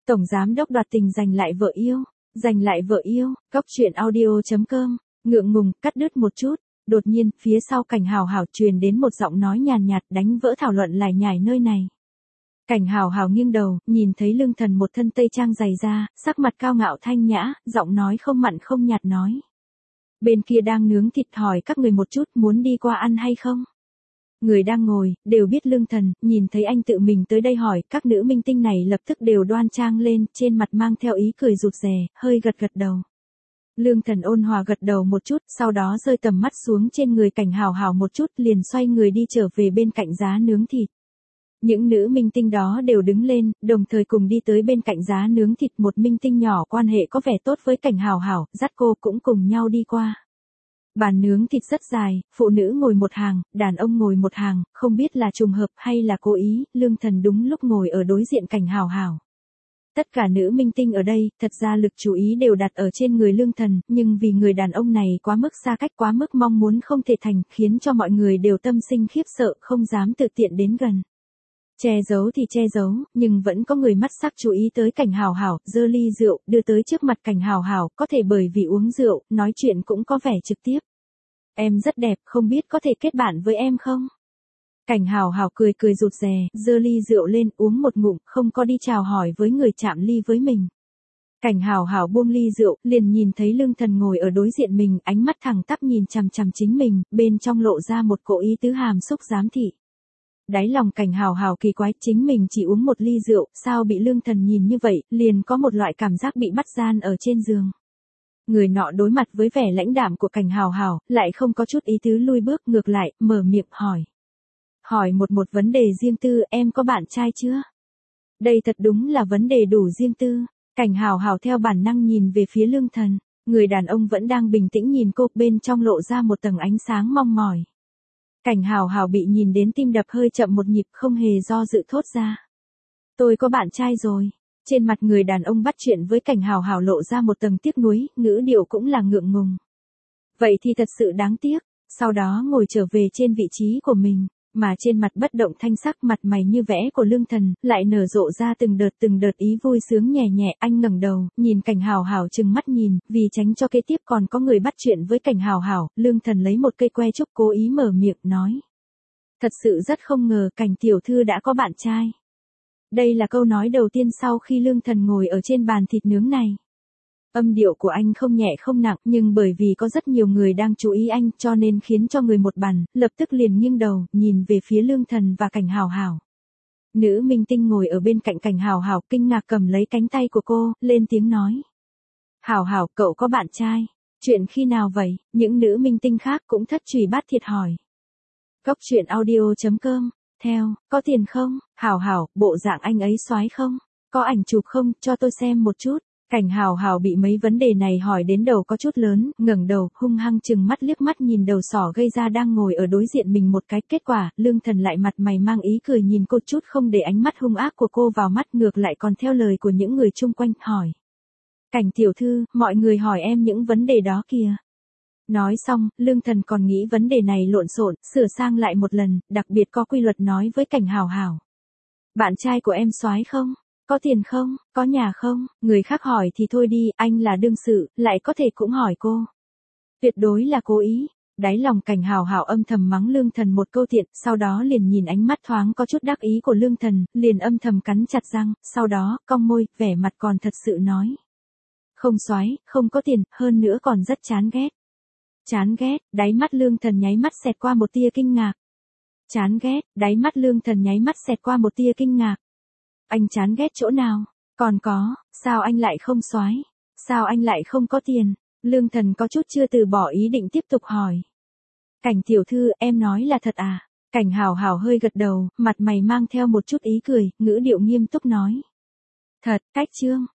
Tổng giám đốc đoạt tình giành lại vợ yêu. Giành lại vợ yêu, Cóc truyện audio.com, ngượng ngùng, cắt đứt một chút. Đột nhiên, phía sau Cảnh Hào Hào truyền đến một giọng nói nhàn nhạt đánh vỡ thảo luận lải nhải nơi này. Cảnh Hào Hào nghiêng đầu, nhìn thấy Lương Thần một thân tây trang dày da, sắc mặt cao ngạo thanh nhã, giọng nói không mặn không nhạt nói. Bên kia đang nướng thịt, hỏi các người một chút muốn đi qua ăn hay không? Người đang ngồi, đều biết Lương Thần, nhìn thấy anh tự mình tới đây hỏi, các nữ minh tinh này lập tức đều đoan trang lên, trên mặt mang theo ý cười rụt rè, hơi gật gật đầu. Lương Thần ôn hòa gật đầu một chút, sau đó rơi tầm mắt xuống trên người Cảnh Hào Hào một chút, liền xoay người đi trở về bên cạnh giá nướng thịt. Những nữ minh tinh đó đều đứng lên, đồng thời cùng đi tới bên cạnh giá nướng thịt. Một minh tinh nhỏ quan hệ có vẻ tốt với Cảnh Hào Hào, dắt cô cũng cùng nhau đi qua. Bàn nướng thịt rất dài, phụ nữ ngồi một hàng, đàn ông ngồi một hàng, không biết là trùng hợp hay là cố ý, Lương Thần đúng lúc ngồi ở đối diện Cảnh Hào Hào. Tất cả nữ minh tinh ở đây, thật ra lực chú ý đều đặt ở trên người Lương Thần, nhưng vì người đàn ông này quá mức xa cách, quá mức mong muốn không thể thành, khiến cho mọi người đều tâm sinh khiếp sợ, không dám tự tiện đến gần. Che giấu thì che giấu, nhưng vẫn có người mắt sắc chú ý tới Cảnh Hào Hào, giơ ly rượu, đưa tới trước mặt Cảnh Hào Hào, có thể bởi vì uống rượu, nói chuyện cũng có vẻ trực tiếp. Em rất đẹp, không biết có thể kết bạn với em không? Cảnh Hào Hào cười cười rụt rè, giơ ly rượu lên, uống một ngụm, không có đi chào hỏi với người chạm ly với mình. Cảnh Hào Hào buông ly rượu, liền nhìn thấy Lương Thần ngồi ở đối diện mình, ánh mắt thẳng tắp nhìn chằm chằm chính mình, bên trong lộ ra một cỗ ý tứ hàm xúc giám thị. Đáy lòng Cảnh Hào Hào kỳ quái, chính mình chỉ uống một ly rượu, sao bị Lương Thần nhìn như vậy, liền có một loại cảm giác bị bắt gian ở trên giường. Người nọ đối mặt với vẻ lãnh đạm của Cảnh Hào Hào, lại không có chút ý tứ lui bước, ngược lại, mở miệng hỏi. Hỏi một vấn đề riêng tư, em có bạn trai chưa? Đây thật đúng là vấn đề đủ riêng tư. Cảnh Hào Hào theo bản năng nhìn về phía Lương Thần, người đàn ông vẫn đang bình tĩnh nhìn cô, bên trong lộ ra một tầng ánh sáng mong mỏi. Cảnh Hào Hào bị nhìn đến tim đập hơi chậm một nhịp, không hề do dự thốt ra. Tôi có bạn trai rồi. Trên mặt người đàn ông bắt chuyện với Cảnh Hào Hào lộ ra một tầng tiếc nuối, ngữ điệu cũng là ngượng ngùng. Vậy thì thật sự đáng tiếc, sau đó ngồi trở về trên vị trí của mình, mà trên mặt bất động thanh sắc, mặt mày như vẽ của Lương Thần, lại nở rộ ra từng đợt ý vui sướng nhẹ nhẹ. Anh ngẩng đầu, nhìn Cảnh Hào Hào trừng mắt nhìn, vì tránh cho kế tiếp còn có người bắt chuyện với Cảnh Hào Hào, Lương Thần lấy một cây que trúc cố ý mở miệng nói. Thật sự rất không ngờ Cảnh tiểu thư đã có bạn trai. Đây là câu nói đầu tiên sau khi Lương Thần ngồi ở trên bàn thịt nướng này. Âm điệu của anh không nhẹ không nặng, nhưng bởi vì có rất nhiều người đang chú ý anh, cho nên khiến cho người một bàn, lập tức liền nghiêng đầu, nhìn về phía Lương Thần và Cảnh Hào Hào. Nữ minh tinh ngồi ở bên cạnh Cảnh Hào Hào, kinh ngạc cầm lấy cánh tay của cô, lên tiếng nói. Hào Hào, cậu có bạn trai. Chuyện khi nào vậy? Những nữ minh tinh khác cũng thất truy bát thiệt hỏi. Cóc truyện audio.com. Theo, có tiền không? Hào Hào, bộ dạng anh ấy soái không? Có ảnh chụp không? Cho tôi xem một chút. Cảnh Hào Hào bị mấy vấn đề này hỏi đến đầu có chút lớn, ngẩng đầu, hung hăng chừng mắt liếc mắt nhìn đầu sỏ gây ra đang ngồi ở đối diện mình một cái. Kết quả, Lương Thần lại mặt mày mang ý cười nhìn cô, chút không để ánh mắt hung ác của cô vào mắt, ngược lại còn theo lời của những người chung quanh, hỏi. Cảnh tiểu thư, mọi người hỏi em những vấn đề đó kìa. Nói xong, Lương Thần còn nghĩ vấn đề này lộn xộn, sửa sang lại một lần, đặc biệt có quy luật nói với Cảnh Hào Hào. Bạn trai của em soái không? Có tiền không? Có nhà không? Người khác hỏi thì thôi đi, anh là đương sự, lại có thể cũng hỏi cô. Tuyệt đối là cố ý. Đáy lòng Cảnh Hào Hào âm thầm mắng Lương Thần một câu tiện, sau đó liền nhìn ánh mắt thoáng có chút đắc ý của Lương Thần, liền âm thầm cắn chặt răng, sau đó, cong môi, vẻ mặt còn thật sự nói. Không soái, không có tiền, hơn nữa còn rất chán ghét. Chán ghét, đáy mắt Lương Thần nháy mắt xẹt qua một tia kinh ngạc. Chán ghét, đáy mắt Lương Thần nháy mắt xẹt qua một tia kinh ngạc. Anh chán ghét chỗ nào? Còn có, sao anh lại không soái? Sao anh lại không có tiền? Lương Thần có chút chưa từ bỏ ý định tiếp tục hỏi. Cảnh tiểu thư, em nói là thật à? Cảnh Hào Hào hơi gật đầu, mặt mày mang theo một chút ý cười, ngữ điệu nghiêm túc nói. Thật, cách chương.